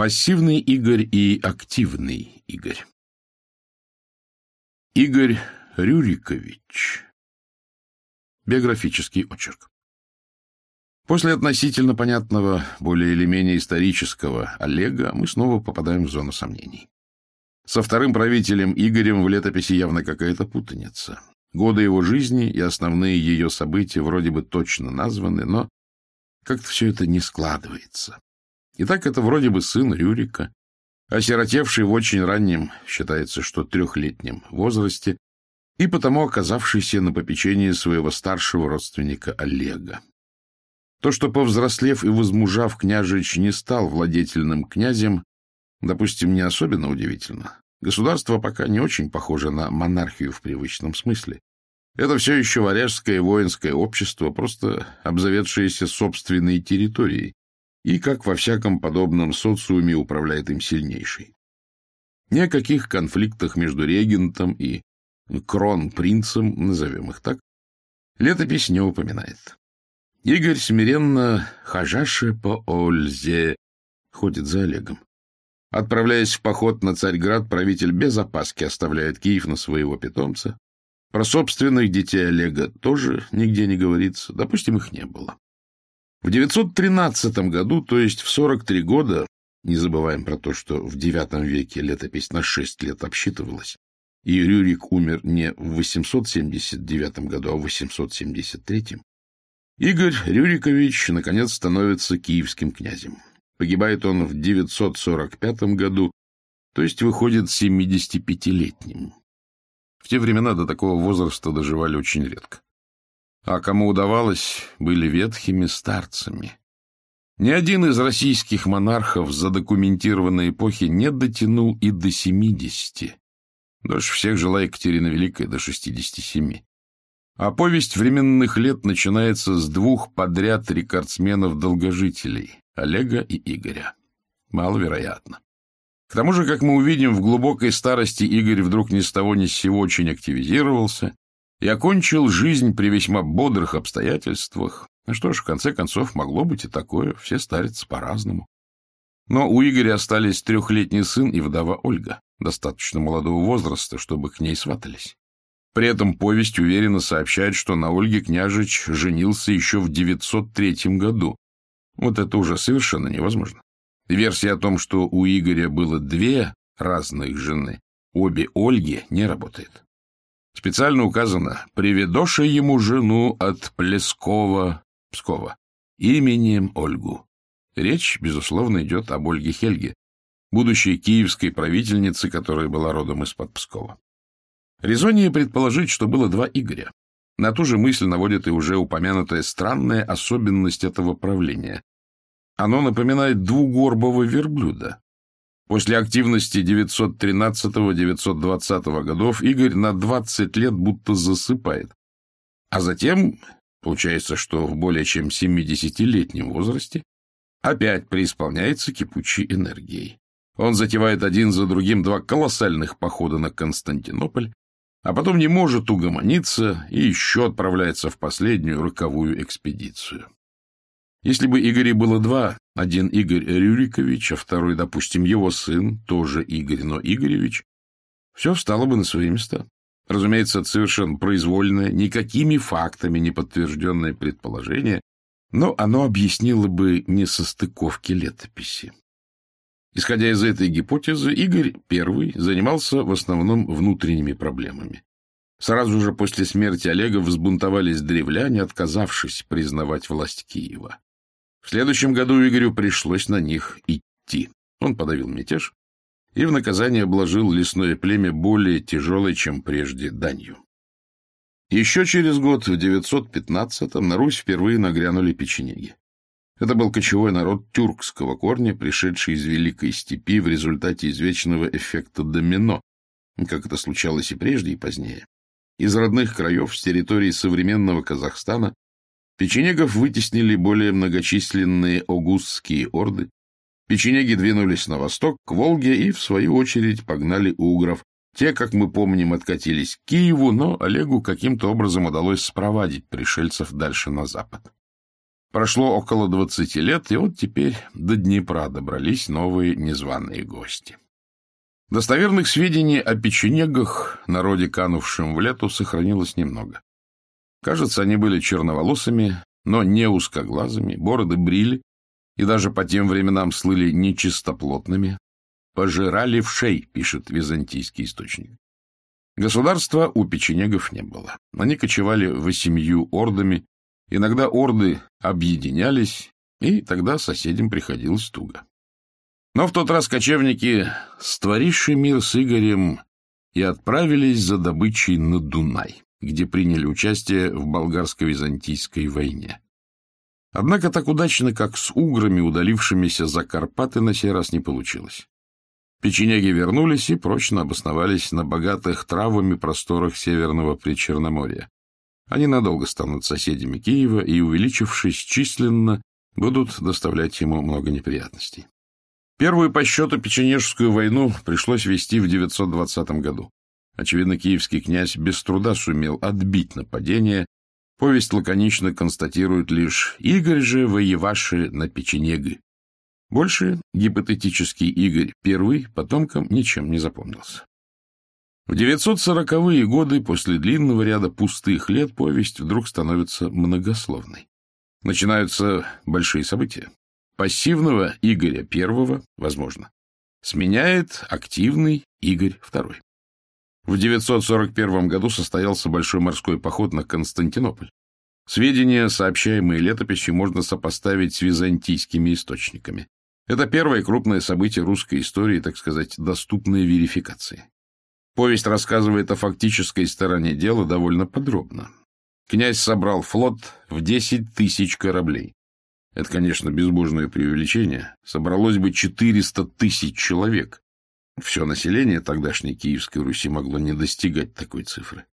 Пассивный Игорь и активный Игорь. Игорь Рюрикович. Биографический очерк. После относительно понятного, более или менее исторического Олега мы снова попадаем в зону сомнений. Со вторым правителем Игорем в летописи явно какая-то путаница. Годы его жизни и основные ее события вроде бы точно названы, но как-то все это не складывается. Итак, это вроде бы сын Рюрика, осиротевший в очень раннем, считается, что 3-летнем возрасте, и потому оказавшийся на попечении своего старшего родственника Олега. То, что, повзрослев и возмужав, княжич не стал владетельным князем, допустим, не особенно удивительно. Государство пока не очень похоже на монархию в привычном смысле. Это все еще варяжское воинское общество, просто обзаведшееся собственной территорией, и, как во всяком подобном социуме, управляет им сильнейший. Ни о каких конфликтах между регентом и кронпринцем, назовем их так, летопись не упоминает. Игорь смиренно, хожаше по Ользе, ходит за Олегом. Отправляясь в поход на Царьград, правитель без опаски оставляет Киев на своего питомца. Про собственных детей Олега тоже нигде не говорится, допустим, их не было. В 913 году, то есть в 43 года, не забываем про то, что в IX веке летопись на 6 лет обсчитывалась, и Рюрик умер не в 879 году, а в 873, Игорь Рюрикович, наконец, становится киевским князем. Погибает он в 945 году, то есть выходит 75-летним. В те времена до такого возраста доживали очень редко. А кому удавалось, были ветхими старцами. Ни один из российских монархов задокументированной эпохи не дотянул и до 70. Дольше всех жила Екатерина Великая до 67. А повесть временных лет начинается с 2 подряд рекордсменов-долгожителей — Олега и Игоря. Маловероятно. К тому же, как мы увидим, в глубокой старости Игорь вдруг ни с того ни с сего очень активизировался и окончил жизнь при весьма бодрых обстоятельствах. Ну что ж, в конце концов, могло быть и такое, все старятся по-разному. Но у Игоря остались 3-летний сын и вдова Ольга, достаточно молодого возраста, чтобы к ней сватались. При этом повесть уверенно сообщает, что на Ольге княжич женился еще в 903 году. Вот это уже совершенно невозможно. Версия о том, что у Игоря было 2 разных жены, обе Ольги, не работает. Специально указано «приведоша ему жену от Пскова, именем Ольгу». Речь, безусловно, идет об Ольге Хельге, будущей киевской правительнице, которая была родом из-под Пскова. Резоннее предположить, что было 2 Игоря. На ту же мысль наводит и уже упомянутая странная особенность этого правления. Оно напоминает двугорбого верблюда. После активности 913-920 годов Игорь на 20 лет будто засыпает. А затем, получается, что в более чем 70-летнем возрасте, опять преисполняется кипучей энергией. Он затевает один за другим 2 колоссальных похода на Константинополь, а потом не может угомониться и еще отправляется в последнюю роковую экспедицию. Если бы Игорей было 2, один Игорь Рюрикович, а второй, допустим, его сын, тоже Игорь, но Игоревич, все встало бы на свои места. Разумеется, это совершенно произвольное, никакими фактами не подтвержденное предположение, но оно объяснило бы несостыковки летописи. Исходя из этой гипотезы, Игорь I занимался в основном внутренними проблемами. Сразу же после смерти Олега взбунтовались древляне, отказавшись признавать власть Киева. В следующем году Игорю пришлось на них идти. Он подавил мятеж и в наказание обложил лесное племя более тяжелой, чем прежде, данью. Еще через год, в 915-м, на Русь впервые нагрянули печенеги. Это был кочевой народ тюркского корня, пришедший из Великой Степи в результате извечного эффекта домино, как это случалось и прежде, и позднее. Из родных краев, с территории современного Казахстана, печенегов вытеснили более многочисленные огузские орды. Печенеги двинулись на восток, к Волге, и, в свою очередь, погнали угров. Те, как мы помним, откатились к Киеву, но Олегу каким-то образом удалось спровадить пришельцев дальше на запад. Прошло около 20 лет, и вот теперь до Днепра добрались новые незваные гости. Достоверных сведений о печенегах, народе, канувшем в лету, сохранилось немного. Кажется, они были черноволосыми, но не узкоглазыми, бороды брили и даже по тем временам слыли нечистоплотными. «Пожирали вшей», пишет византийский источник. Государства у печенегов не было. Они кочевали 8 ордами, иногда орды объединялись, и тогда соседям приходилось туго. Но в тот раз кочевники, створивши мир с Игорем, и отправились за добычей на Дунай, где приняли участие в болгарско-византийской войне. Однако так удачно, как с уграми, удалившимися за Карпаты, на сей раз не получилось. Печенеги вернулись и прочно обосновались на богатых травами просторах Северного Причерноморья. Они надолго станут соседями Киева и, увеличившись численно, будут доставлять ему много неприятностей. Первую по счету печенежскую войну пришлось вести в 920 году. Очевидно, киевский князь без труда сумел отбить нападение. Повесть лаконично констатирует лишь «Игорь же воевавший на печенеги». Больше гипотетический Игорь I потомкам ничем не запомнился. В 940-е годы, после длинного ряда пустых лет, повесть вдруг становится многословной. Начинаются большие события. Пассивного Игоря I, возможно, сменяет активный Игорь II. В 941 году состоялся большой морской поход на Константинополь. Сведения, сообщаемые летописью, можно сопоставить с византийскими источниками. Это первое крупное событие русской истории, так сказать, доступное верификации. Повесть рассказывает о фактической стороне дела довольно подробно. Князь собрал флот в 10 тысяч кораблей. Это, конечно, безбожное преувеличение. Собралось бы 400 тысяч человек. Все население тогдашней Киевской Руси могло не достигать такой цифры.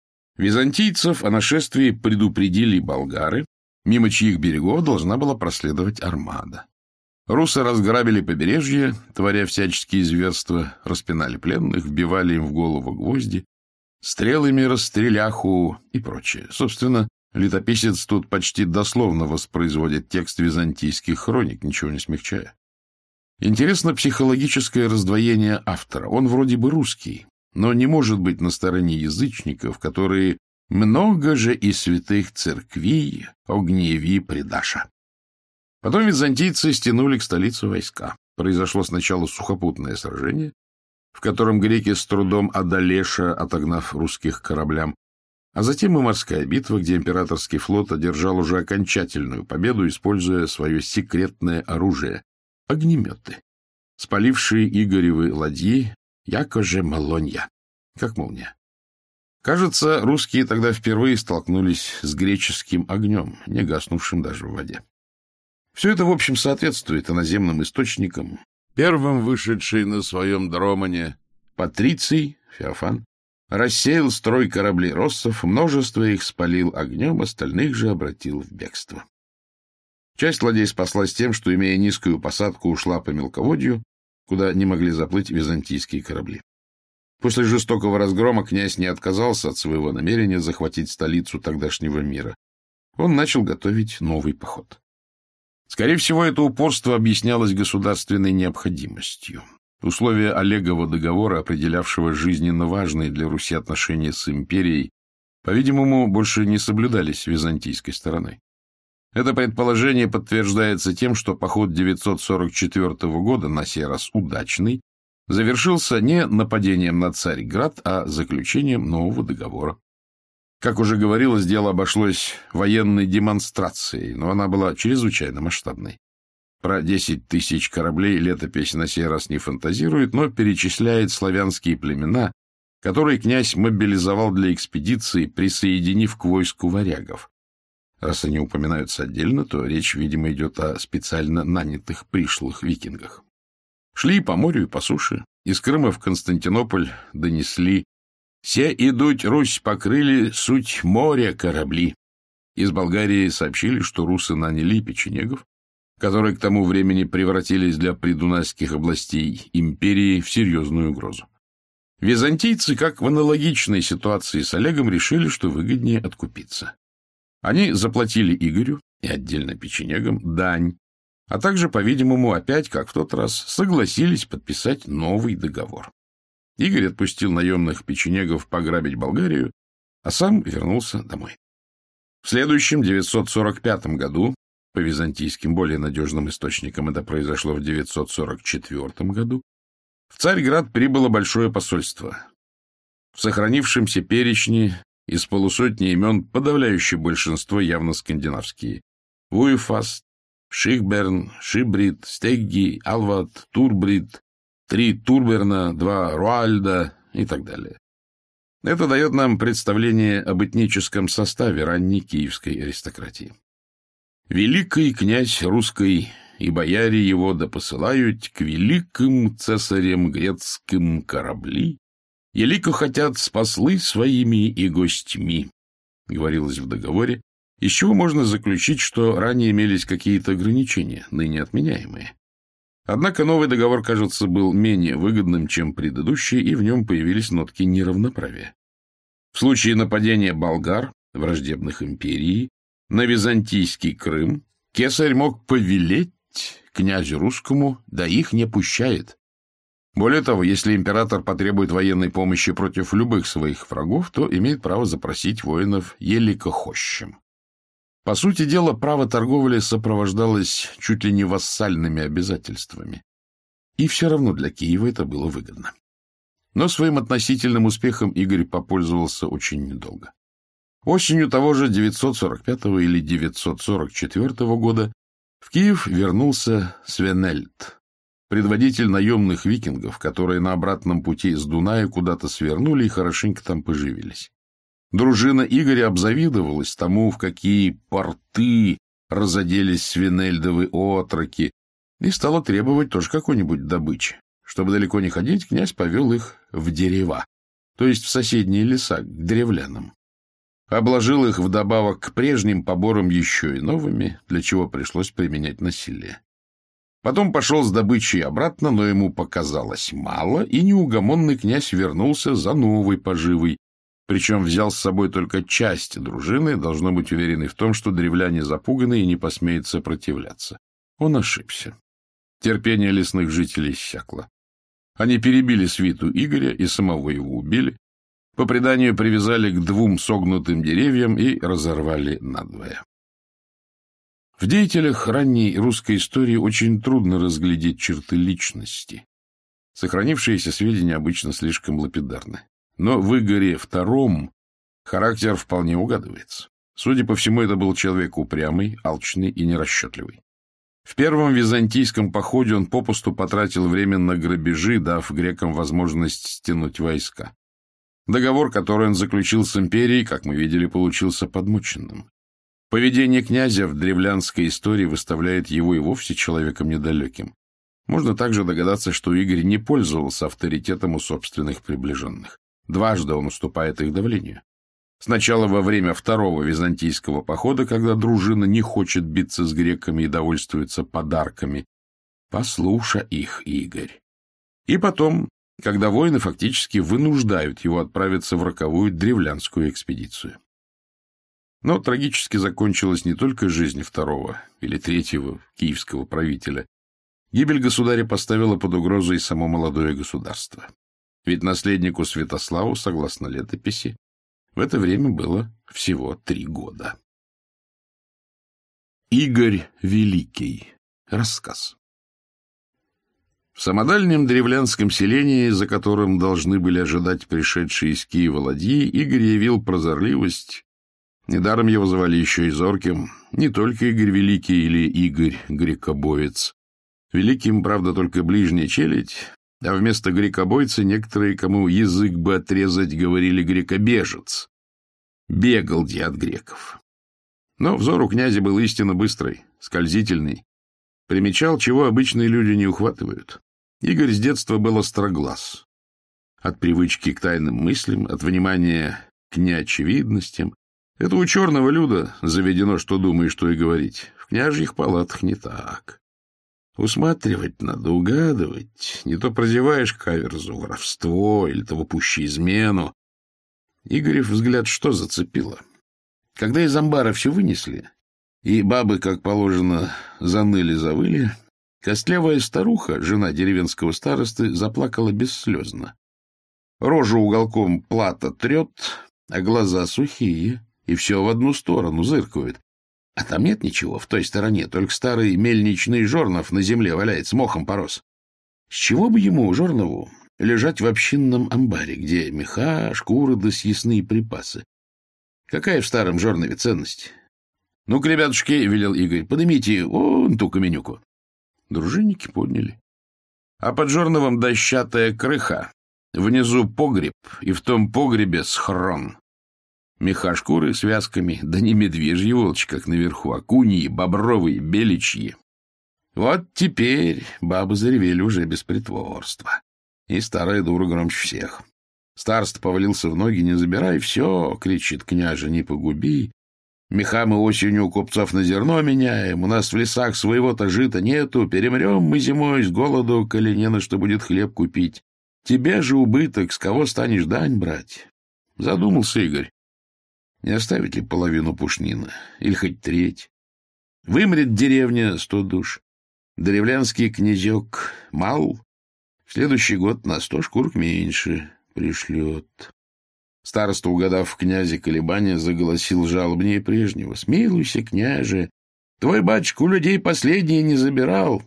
Византийцев о нашествии предупредили болгары, мимо чьих берегов должна была проследовать армада. Русы разграбили побережье, творя всяческие зверства, распинали пленных, вбивали им в голову гвозди, стрелами расстреляху и прочее. Собственно, летописец тут почти дословно воспроизводит текст византийских хроник, ничего не смягчая. Интересно психологическое раздвоение автора. Он вроде бы русский, но не может быть на стороне язычников, которые «много же и святых церквей о гневе предаша». Потом византийцы стянули к столице войска. Произошло сначала сухопутное сражение, в котором греки с трудом одолеша, отогнав русских к кораблям, а затем и морская битва, где императорский флот одержал уже окончательную победу, используя свое секретное оружие — огнеметы, спалившие Игоревы ладьи, яко же молонья, как молния. Кажется, русские тогда впервые столкнулись с греческим огнем, не гаснувшим даже в воде. Все это, в общем, соответствует иноземным источникам. Первым вышедший на своем дромане Патриций, Феофан, рассеял строй кораблей россов, множество их спалил огнем, остальных же обратил в бегство. Часть ладей спаслась тем, что, имея низкую посадку, ушла по мелководью, куда не могли заплыть византийские корабли. После жестокого разгрома князь не отказался от своего намерения захватить столицу тогдашнего мира. Он начал готовить новый поход. Скорее всего, это упорство объяснялось государственной необходимостью. Условия Олегова договора, определявшего жизненно важные для Руси отношения с империей, по-видимому, больше не соблюдались византийской стороной. Это предположение подтверждается тем, что поход 944 года, на сей раз удачный, завершился не нападением на Царьград, а заключением нового договора. Как уже говорилось, дело обошлось военной демонстрацией, но она была чрезвычайно масштабной. Про 10 тысяч кораблей летопись на сей раз не фантазирует, но перечисляет славянские племена, которые князь мобилизовал для экспедиции, присоединив к войску варягов. Раз они упоминаются отдельно, то речь, видимо, идет о специально нанятых пришлых викингах. Шли по морю и по суше, из Крыма в Константинополь донесли «Се идуть Русь покрыли суть моря корабли». Из Болгарии сообщили, что русы наняли печенегов, которые к тому времени превратились для придунайских областей империи в серьезную угрозу. Византийцы, как в аналогичной ситуации с Олегом, решили, что выгоднее откупиться. Они заплатили Игорю, и отдельно печенегам дань, а также, по-видимому, опять, как в тот раз, согласились подписать новый договор. Игорь отпустил наемных печенегов пограбить Болгарию, а сам вернулся домой. В следующем, 945 году, по византийским более надежным источникам это произошло в 944 году, в Царьград прибыло большое посольство. В сохранившемся перечне из полусотни имен подавляющее большинство явно скандинавские. Вуефаст, Шихберн, Шибрид, Стегги, Алват, Турбрид, 3 Турберна, 2 Руальда и так далее. Это дает нам представление об этническом составе ранней киевской аристократии. «Великий князь русской и бояре его да посылают к великим цесарям грецким корабли, елико хотят с послы своими и гостьми», говорилось в договоре, из чего можно заключить, что ранее имелись какие-то ограничения, ныне отменяемые. Однако новый договор, кажется, был менее выгодным, чем предыдущий, и в нем появились нотки неравноправия. В случае нападения болгар, враждебных империи, на византийский Крым, кесарь мог повелеть князю русскому, да их не пущает. Более того, если император потребует военной помощи против любых своих врагов, то имеет право запросить воинов еликохощем. По сути дела, право торговли сопровождалось чуть ли не вассальными обязательствами. И все равно для Киева это было выгодно. Но своим относительным успехом Игорь попользовался очень недолго. Осенью того же 945 или 944 года в Киев вернулся Свенельд, предводитель наемных викингов, которые на обратном пути с Дуная куда-то свернули и хорошенько там поживились. Дружина Игоря обзавидовалась тому, в какие порты разоделись свинельдовы отроки, и стала требовать тоже какой-нибудь добычи. Чтобы далеко не ходить, князь повел их в дерева, то есть в соседние леса, к древлянам. Обложил их вдобавок к прежним поборам еще и новыми, для чего пришлось применять насилие. Потом пошел с добычей обратно, но ему показалось мало, и неугомонный князь вернулся за новой поживой, причем взял с собой только часть дружины, должно быть уверенный в том, что древляне запуганы и не посмеют сопротивляться. Он ошибся. Терпение лесных жителей иссякло. Они перебили свиту Игоря и самого его убили, по преданию привязали к 2 согнутым деревьям и разорвали надвое. В деятелях ранней русской истории очень трудно разглядеть черты личности. Сохранившиеся сведения обычно слишком лапидарны. Но в Игоре II характер вполне угадывается. Судя по всему, это был человек упрямый, алчный и нерасчетливый. В первом византийском походе он попусту потратил время на грабежи, дав грекам возможность стянуть войска. Договор, который он заключил с империей, как мы видели, получился подмоченным. Поведение князя в древлянской истории выставляет его и вовсе человеком недалеким. Можно также догадаться, что Игорь не пользовался авторитетом у собственных приближенных. Дважды он уступает их давлению. Сначала во время второго византийского похода, когда дружина не хочет биться с греками и довольствуется подарками. Послушай их, Игорь. И потом, когда воины фактически вынуждают его отправиться в роковую древлянскую экспедицию. Но трагически закончилась не только жизнь второго или третьего киевского правителя. Гибель государя поставила под угрозу и само молодое государство. Ведь наследнику Святославу, согласно летописи, в это время было всего 3 года. Игорь Великий. Рассказ. В самодальнем древлянском селении, за которым должны были ожидать пришедшие из Киева ладьи, Игорь явил прозорливость. Недаром его звали еще и зорким. Не только Игорь Великий или Игорь Грекобоец. Великим, правда, только ближняя челядь, а вместо грекобойца некоторые, кому язык бы отрезать, говорили грекобежец. Бегал где от греков. Но взор у князя был истинно быстрый, скользительный. Примечал, чего обычные люди не ухватывают. Игорь с детства был остроглаз. От привычки к тайным мыслям, от внимания к неочевидностям. Это у черного люда заведено, что думаешь, что и говорить. В княжьих палатах не так. Усматривать надо, угадывать. Не то прозеваешь каверзу, воровство или того пуще измену. Игорев взгляд что зацепило? Когда из амбара все вынесли, и бабы, как положено, заныли-завыли, костлявая старуха, жена деревенского старосты, заплакала бесслезно. Рожу уголком плата трет, а глаза сухие, и все в одну сторону зыркают. А там нет ничего, в той стороне, только старый мельничный жорнов на земле валяется, мохом порос. С чего бы ему, жорнову, лежать в общинном амбаре, где меха, шкуры да съестные припасы? Какая в старом жорнове ценность? — Ну-ка, ребятушки, — велел Игорь, — поднимите вон ту каменюку. Дружинники подняли. А под жорновом дощатая крыха, внизу погреб, и в том погребе схрон. Меха шкуры с вязками, да не медвежьи волчи, как наверху, а куньи, бобровые, беличьи. Вот теперь бабы заревели уже без притворства. И старая дура громче всех. Староста повалился в ноги: не забирай все, кричит княже, не погуби. Меха мы осенью у купцов на зерно меняем, у нас в лесах своего-то жита нету, перемрем мы зимой с голоду, коли не на что будет хлеб купить. Тебе же убыток, с кого станешь дань брать? Задумался Игорь. Не оставить ли половину пушнина, или хоть треть? Вымрет деревня 100 душ. Древлянский князек мал, в следующий год на 100 шкурок меньше пришлет. Староста, угадав в князе колебания, заголосил жалобнее прежнего: «Смилуйся, княже, твой батюшка у людей последнее не забирал».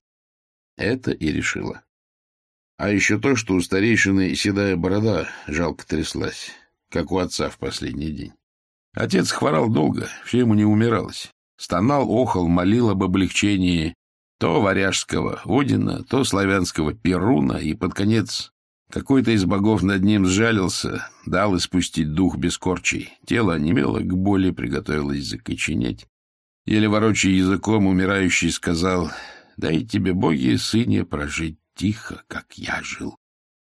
Это и решило. А еще то, что у старейшины седая борода жалко тряслась, как у отца в последний день. Отец хворал долго, все ему не умиралось. Стонал, охал, молил об облегчении то варяжского Одина, то славянского Перуна, и под конец какой-то из богов над ним сжалился, дал испустить дух без корчей. Тело онемело, к боли приготовилось закоченеть. Еле ворочая языком, умирающий сказал: «Дай тебе, боги, сыне, прожить тихо, как я жил».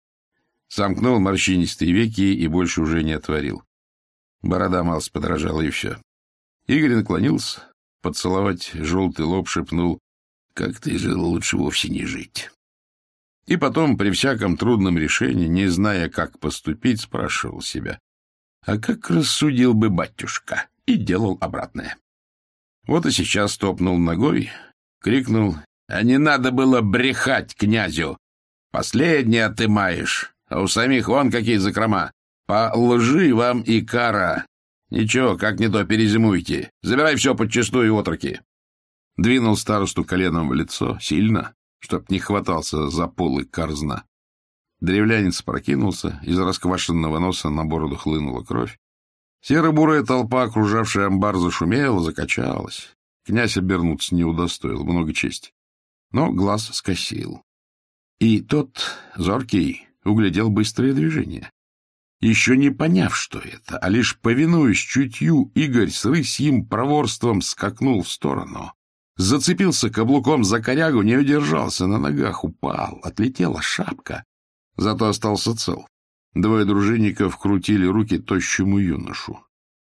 Сомкнул морщинистые веки и больше уже не отворил. Борода малость подражала, и все. Игорь наклонился, поцеловать желтый лоб, шепнул: «Как ты жил, лучше вовсе не жить». И потом, при всяком трудном решении, не зная, как поступить, спрашивал себя: «А как рассудил бы батюшка?» И делал обратное. Вот и сейчас топнул ногой, крикнул: «А не надо было брехать князю! Последнее отымаешь, а у самих вон какие закрома! По лжи вам и кара! Ничего, как не то перезимуйте! Забирай все подчистую, отроки!» Двинул старосту коленом в лицо, сильно, чтоб не хватался за полы корзна. Древлянец прокинулся, из расквашенного носа на бороду хлынула кровь. Серо-бурая толпа, окружавшая амбар, зашумела, закачалась. Князь обернуться не удостоил, много чести. Но глаз скосил. И тот, зоркий, углядел быстрое движение. Еще не поняв, что это, а лишь повинуясь чутью, Игорь с рысьим проворством скакнул в сторону. Зацепился каблуком за корягу, не удержался, на ногах упал, отлетела шапка. Зато остался цел. Двое дружинников крутили руки тощему юношу.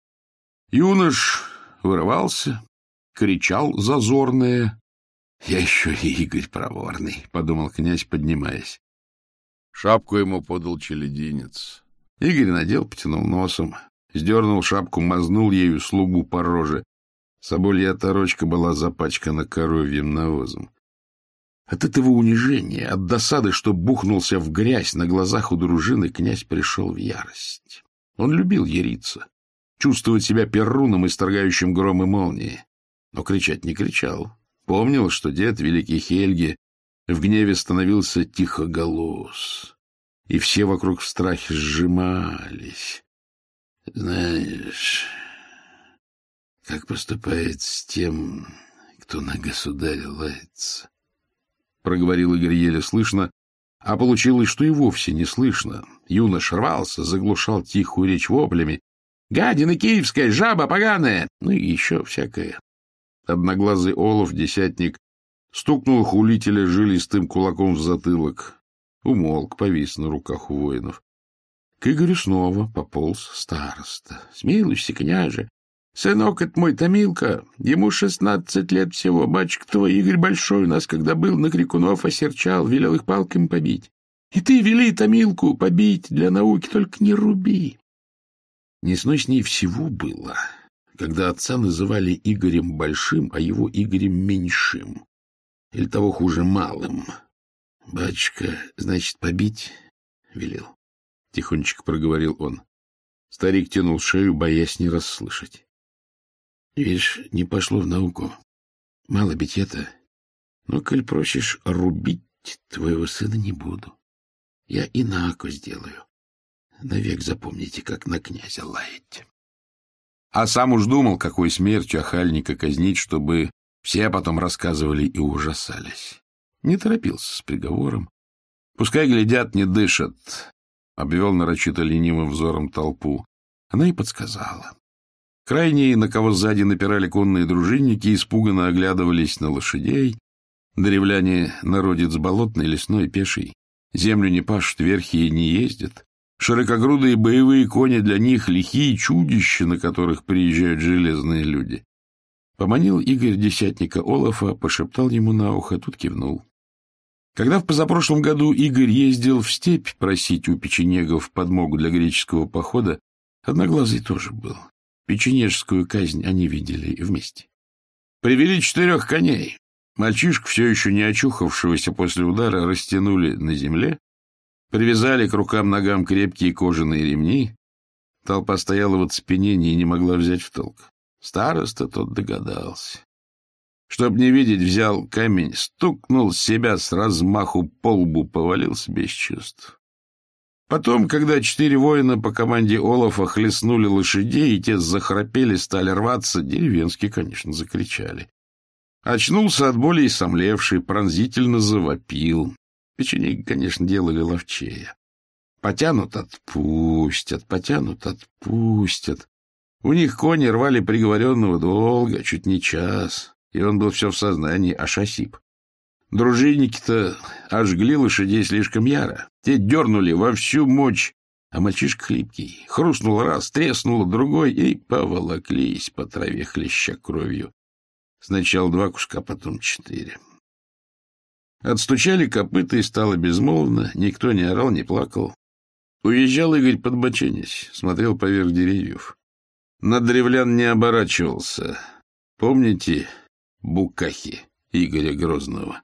Юнош вырывался, кричал зазорное. «Я еще и Игорь проворный», — подумал князь, поднимаясь. Шапку ему подал челядинец. Игорь надел, потянул носом, сдернул шапку, мазнул ею слугу по роже. Соболья оторочка была запачкана коровьим навозом. От этого унижения, от досады, что бухнулся в грязь на глазах у дружины, князь пришел в ярость. Он любил яриться, чувствовать себя перуном, исторгающим гром и молнии. Но кричать не кричал. Помнил, что дед, великий Хельги, в гневе становился тихоголос, и все вокруг в страхе сжимались. «Знаешь, как поступает с тем, кто на государя лается?» — проговорил Игорь еле слышно, а получилось, что и вовсе не слышно. Юнош рвался, заглушал тихую речь воплями: «Гадина киевская, жаба поганая!» Ну и еще всякое. Одноглазый олув, десятник, стукнул хулителя жилистым кулаком в затылок. Умолк, повис на руках у воинов. К Игорю снова пополз староста. «Смилуйся, княже! Сынок это мой Томилка, ему 16 лет всего. Батюшка твой Игорь Большой у нас, когда был, на крикунов осерчал, велел их палками побить. И ты вели Томилку побить, для науки только не руби». Несносней всего было, когда отца называли Игорем Большим, а его Игорем Меньшим, или того хуже, Малым. — Батюшка, значит, побить велел, — тихонечко проговорил он. Старик тянул шею, боясь не расслышать. — Видишь, не пошло в науку. Мало битья-то. Но, коль просишь рубить, твоего сына не буду. Я инако сделаю. Навек запомните, как на князя лаять. А сам уж думал, какой смертью охальника казнить, чтобы все потом рассказывали и ужасались. Не торопился с приговором. Пускай глядят, не дышат. Обвел нарочито ленивым взором толпу. Она и подсказала. Крайние, на кого сзади напирали конные дружинники, испуганно оглядывались на лошадей. Древляне — народец болотный, лесной, пеший. Землю не пашут, верхи не ездят. Широкогрудые боевые кони для них — лихие чудища, на которых приезжают железные люди. Поманил Игорь десятника Олафа, пошептал ему на ухо, тут кивнул. Когда в позапрошлом году Игорь ездил в степь просить у печенегов подмогу для греческого похода, Одноглазый тоже был. Печенежскую казнь они видели вместе. Привели 4 коней. Мальчишку, все еще не очухавшегося после удара, растянули на земле, привязали к рукам-ногам крепкие кожаные ремни. Толпа стояла в оцепенении и не могла взять в толк. Староста тот догадался. Чтоб не видеть, взял камень, стукнул себя с размаху по лбу, повалился без чувств. Потом, когда 4 воина по команде Олафа хлестнули лошадей, и те захрапели, стали рваться, деревенские, конечно, закричали. Очнулся от боли и сомлевший, пронзительно завопил. Печенеги, конечно, делали ловчее. Потянут — отпустят, потянут — отпустят. У них кони рвали приговоренного долго, чуть не час, и он был все в сознании, аж осип. Дружинники-то ожгли лошадей слишком яро. Те дернули во всю мощь, а мальчишка хлипкий. Хрустнул раз, треснуло другой, и поволоклись по траве, хлеща кровью. Сначала 2 куска, потом 4. Отстучали копыта, и стало безмолвно. Никто не орал, не плакал. Уезжал Игорь, подбоченясь, смотрел поверх деревьев. На древлян не оборачивался. Помните букахи Игоря Грозного?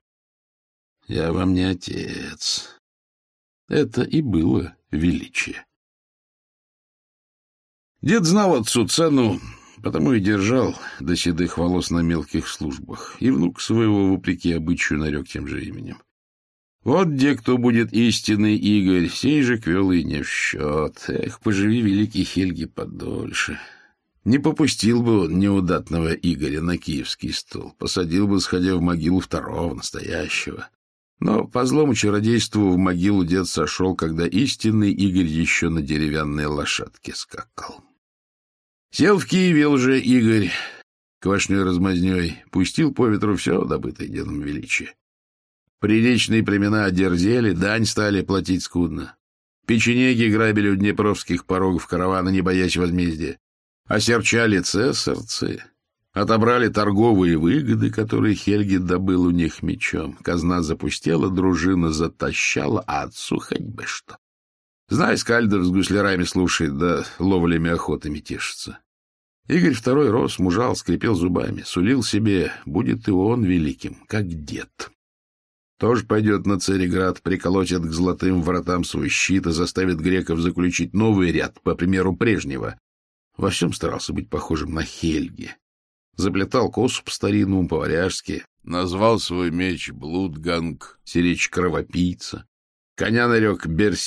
Я вам не отец. Это и было величие. Дед знал отцу цену, потому и держал до седых волос на мелких службах, и внук своего, вопреки обычаю, нарек тем же именем. Вот где кто будет истинный Игорь, сей же квелый не в счет. Эх, поживи великий Хельги подольше. Не попустил бы он неудатного Игоря на киевский стол, посадил бы, сходя в могилу 2-го, настоящего. Но по злому чародейству в могилу дед сошел, когда истинный Игорь еще на деревянной лошадке скакал. Сел в Киеве уже Игорь, квашней размазней, пустил по ветру все, добытое дедом величие. Приречные племена одерзели, дань стали платить скудно. Печенеги грабили у днепровских порогов каравана, не боясь возмездия. Осерчали цесарцы, отобрали торговые выгоды, которые Хельги добыл у них мечом. Казна запустела, дружина затащала, а отцу хоть бы что. Знай, скальдов с гуслярами слушает, да ловлями охотами тешится. Игорь II рос, мужал, скрипел зубами, сулил себе, будет и он великим, как дед. Тоже пойдет на Цареград, приколотит к золотым вратам свой щит и заставит греков заключить новый ряд, по примеру прежнего. Во всем старался быть похожим на Хельги. Заплетал косу по-старинному, по-варяжски, назвал свой меч Блудганг, сиречь кровопийца. Коня нарек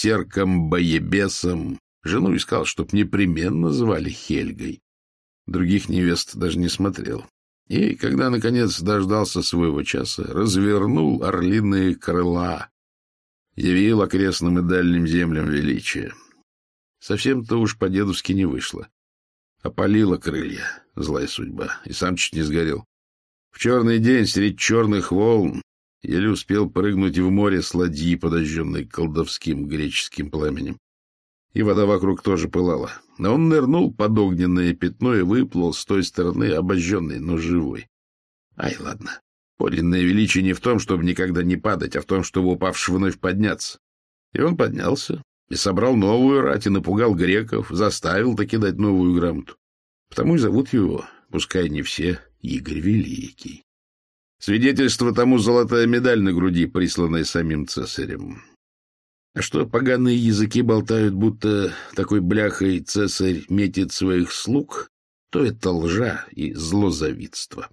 берсерком-боебесом, жену искал, чтоб непременно звали Хельгой. Других невест даже не смотрел. И, когда, наконец, дождался своего часа, развернул орлиные крыла, явил окрестным и дальним землям величие. Совсем-то уж по-дедовски не вышло. Опалила крылья, злая судьба, и сам чуть не сгорел. В черный день средь черных волн еле успел прыгнуть в море с ладьи, подожженной колдовским греческим пламенем. И вода вокруг тоже пылала. Но он нырнул под огненное пятно и выплыл с той стороны, обожженный, но живой. Ай, ладно. Подлинное величие не в том, чтобы никогда не падать, а в том, чтобы упавший вновь подняться. И он поднялся, и собрал новую рать, и напугал греков, заставил таки дать новую грамоту. Потому и зовут его, пускай не все, Игорь Великий. Свидетельство тому золотая медаль на груди, присланная самим цесарем. А что поганые языки болтают, будто такой бляхой цесарь метит своих слуг, то это лжа и злозавидство.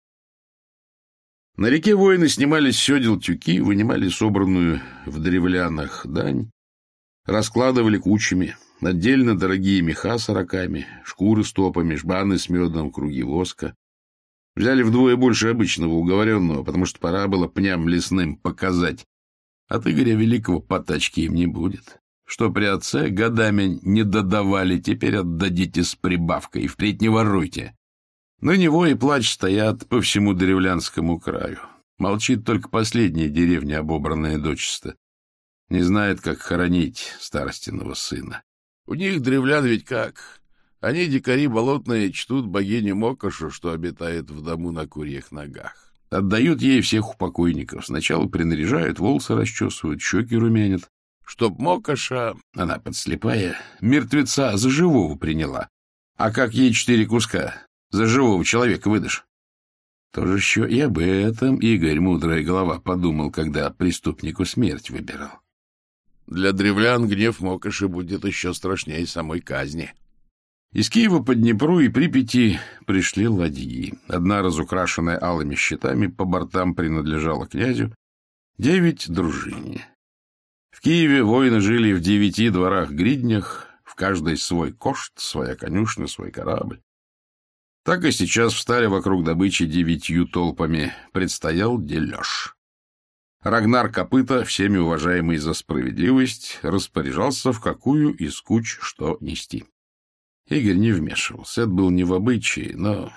На реке воины снимали с седел тюки, вынимали собранную в древлянах дань, раскладывали кучами, отдельно дорогие меха с рогами, шкуры с топами, жбаны с медом, круги воска. Взяли вдвое больше обычного уговоренного, потому что пора было пням лесным показать. От Игоря Великого потачки им не будет. Что при отце годами не додавали, теперь отдадите с прибавкой, и впредь не воруйте. Но него и плач стоят по всему древлянскому краю. Молчит только последняя деревня, обобранная дочисто. Не знает, как хоронить старостиного сына. У них, древлян, ведь как? Они, дикари болотные, чтут богиню Мокошу, что обитает в дому на курьих ногах. Отдают ей всех упокойников. Сначала принаряжают, волосы расчесывают, щеки румянят. Чтоб Мокоша, она подслепая, мертвеца за живого приняла. А как ей 4 куска за живого человека выдашь? Тоже еще и об этом Игорь, мудрая голова, подумал, когда преступнику смерть выбирал. Для древлян гнев Мокоши будет еще страшнее самой казни. Из Киева по Днепру и Припяти пришли ладьи. Одна, разукрашенная алыми щитами, по бортам принадлежала князю, 9 — дружине. В Киеве воины жили в 9 дворах-гриднях, в каждой свой кошт, своя конюшня, свой корабль. Так и сейчас встали вокруг добычи 9 толпами. Предстоял дележ. Рагнар Копыта, всеми уважаемый за справедливость, распоряжался, в какую из куч что нести. Игорь не вмешивался, это был не в обычае, но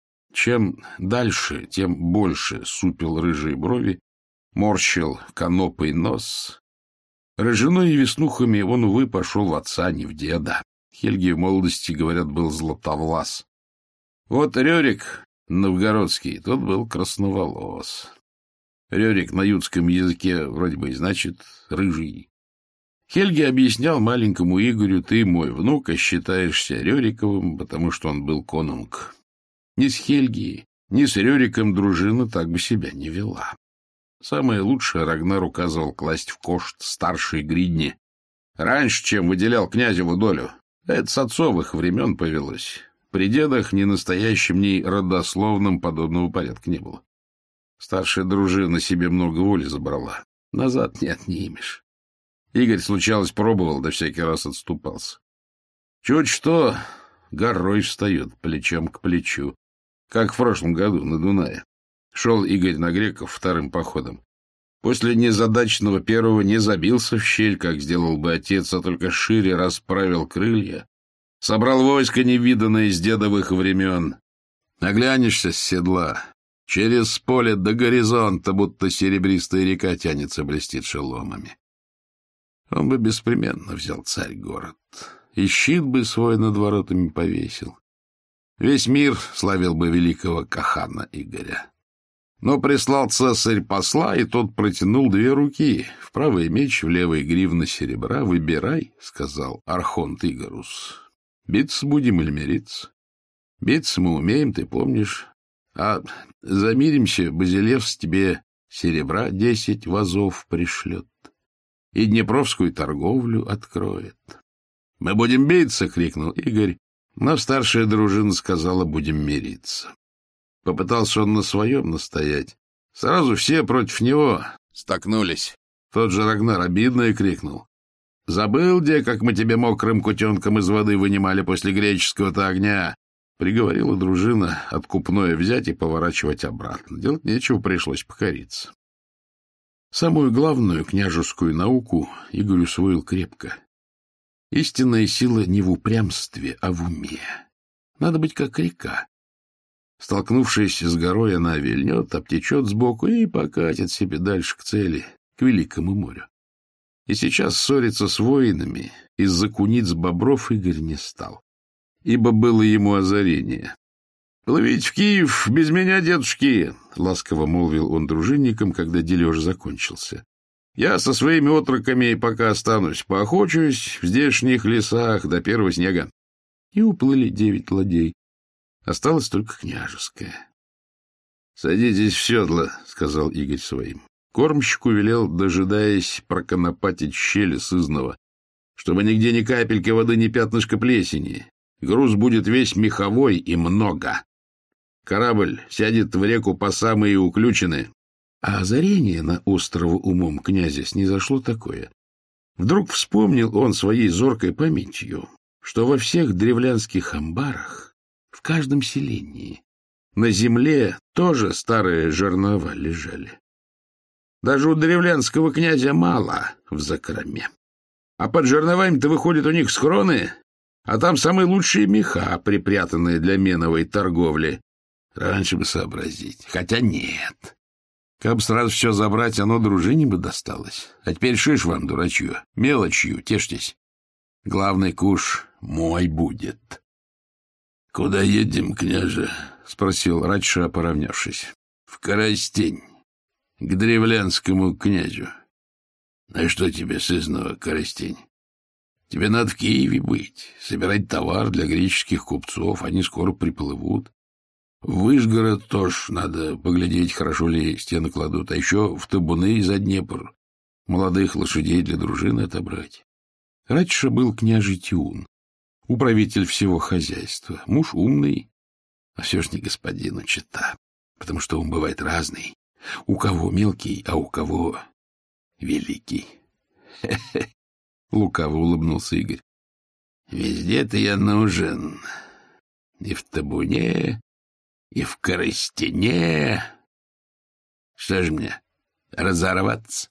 чем дальше, тем больше супил рыжие брови, морщил конопый нос. Рыжиной и веснухами он, увы, пошел в отца, не в деда. Хельги в молодости, говорят, был златовлас. Вот Рерик новгородский, тот был красноволос. Рерик на ютском языке вроде бы и значит «рыжий». Хельги объяснял маленькому Игорю: ты мой внук, а считаешься Рериковым, потому что он был конунг. Ни с Хельги, ни с Рериком дружина так бы себя не вела. Самое лучшее Рагнар указывал класть в кошт старшей гридни. Раньше, чем выделял князеву долю. Это с отцовых времен повелось. При дедах ни настоящим, ни родословным подобного порядка не было. Старшая дружина себе много воли забрала. Назад не отнимешь. Игорь, случалось, пробовал, да всякий раз отступался. Чуть что, горой встает, плечом к плечу. Как в прошлом году на Дунае. Шел Игорь на греков вторым походом. После незадачного первого не забился в щель, как сделал бы отец, а только шире расправил крылья. Собрал войско, невиданное с дедовых времен. Наглянешься с седла. Через поле до горизонта, будто серебристая река тянется, блестит шеломами. Он бы беспременно взял царь-город, и щит бы свой над воротами повесил. Весь мир славил бы великого Кахана Игоря. Но прислал цесарь посла, и тот протянул 2 руки. В правый меч, в левой гривна серебра. «Выбирай», — сказал архонт Игорус. «Биться будем или мириться? Биться мы умеем, ты помнишь. А замиримся, Базилевс тебе серебра 10 вазов пришлет и днепровскую торговлю откроет». «Мы будем биться!» — крикнул Игорь, но старшая дружина сказала: «будем мириться». Попытался он на своем настоять. Сразу все против него столкнулись. Тот же Рагнар обидно крикнул: «Забыл, где, как мы тебе мокрым кутенком из воды вынимали после греческого-то огня?» Приговорила дружина откупное взять и поворачивать обратно. Делать нечего, пришлось покориться. Самую главную княжескую науку Игорь усвоил крепко. Истинная сила не в упрямстве, а в уме. Надо быть как река. Столкнувшись с горой, она вильнет, обтечет сбоку и покатит себе дальше к цели, к великому морю. И сейчас ссориться с воинами из-за куниц бобров Игорь не стал, ибо было ему озарение. «Плывите в Киев без меня, дедушки!» — ласково молвил он дружинникам, когда дележ закончился. «Я со своими отроками пока останусь, поохочусь в здешних лесах до первого снега». И уплыли 9 ладей. Осталось только княжеское. — Садитесь в седло, — сказал Игорь своим. Кормщику велел, дожидаясь, проконопатить щели сызного, чтобы нигде ни капельки воды, ни пятнышка плесени. Груз будет весь меховой и много. Корабль сядет в реку по самые уключены. А озарение на острово умом князя снизошло такое. Вдруг вспомнил он своей зоркой памятью, что во всех древлянских амбарах, в каждом селении, на земле тоже старые жернова лежали. Даже у древлянского князя мало в закроме. А под жерновами-то, выходит, у них схроны, а там самые лучшие меха, припрятанные для меновой торговли. Раньше бы сообразить, хотя нет. Как бы сразу все забрать, оно дружине бы досталось. А теперь шиш вам, дурачью, мелочью, тешьтесь. Главный куш мой будет. — Куда едем, княже? — спросил Радша, поравнявшись. — В Коростень, к древлянскому князю. — Ну и что тебе, сызного, Коростень? Тебе надо в Киеве быть, собирать товар для греческих купцов, они скоро приплывут. В Вышгород тоже надо поглядеть, хорошо ли стены кладут, а еще в табуны за Днепр молодых лошадей для дружины отобрать. Радша был княжий Тиун, управитель всего хозяйства, муж умный, а все ж не господину чета, потому что ум бывает разный, у кого мелкий, а у кого великий. Хе-хе, лукаво улыбнулся Игорь. Везде-то я нужен, и в табуне, и в Коростене. Что ж мне, разорваться?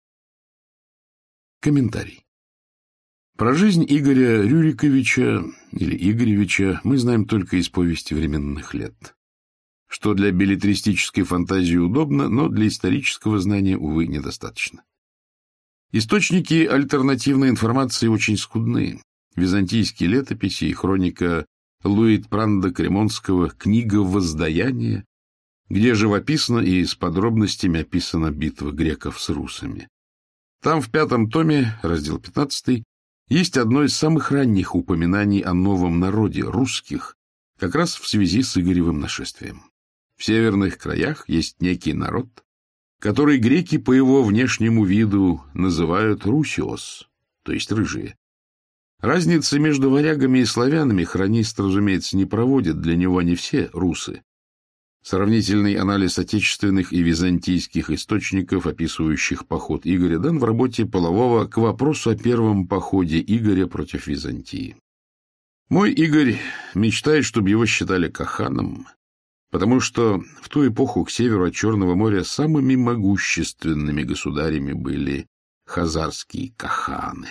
Комментарий. Про жизнь Игоря Рюриковича или Игоревича мы знаем только из повести временных лет, что для беллетристической фантазии удобно, но для исторического знания, увы, недостаточно. Источники альтернативной информации очень скудны. Византийские летописи и хроника Луитпранда Кремонского «Книга воздаяния», где живописно и с подробностями описана битва греков с русами. Там в 5 томе, раздел 15, есть одно из самых ранних упоминаний о новом народе русских, как раз в связи с Игоревым нашествием. В северных краях есть некий народ, который греки по его внешнему виду называют русиос, то есть рыжие. Разницы между варягами и славянами хронист, разумеется, не проводит, для него они все русы. Сравнительный анализ отечественных и византийских источников, описывающих поход Игоря, дан в работе Полового к вопросу о первом походе Игоря против Византии. Мой Игорь мечтает, чтобы его считали каханом, потому что в ту эпоху к северу от Черного моря самыми могущественными государями были хазарские каханы.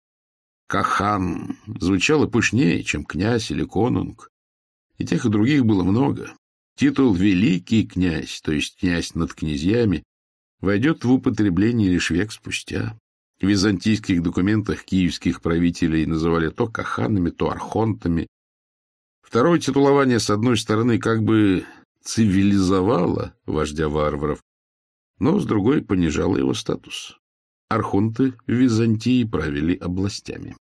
Кахан звучало пышнее, чем князь или конунг, и тех и других было много. Титул «великий князь», то есть князь над князьями, войдет в употребление лишь век спустя. В византийских документах киевских правителей называли то каханами, то архонтами. Второе титулование, с одной стороны, как бы цивилизовало вождя варваров, но с другой понижало его статус. Архонты в Византии правили областями.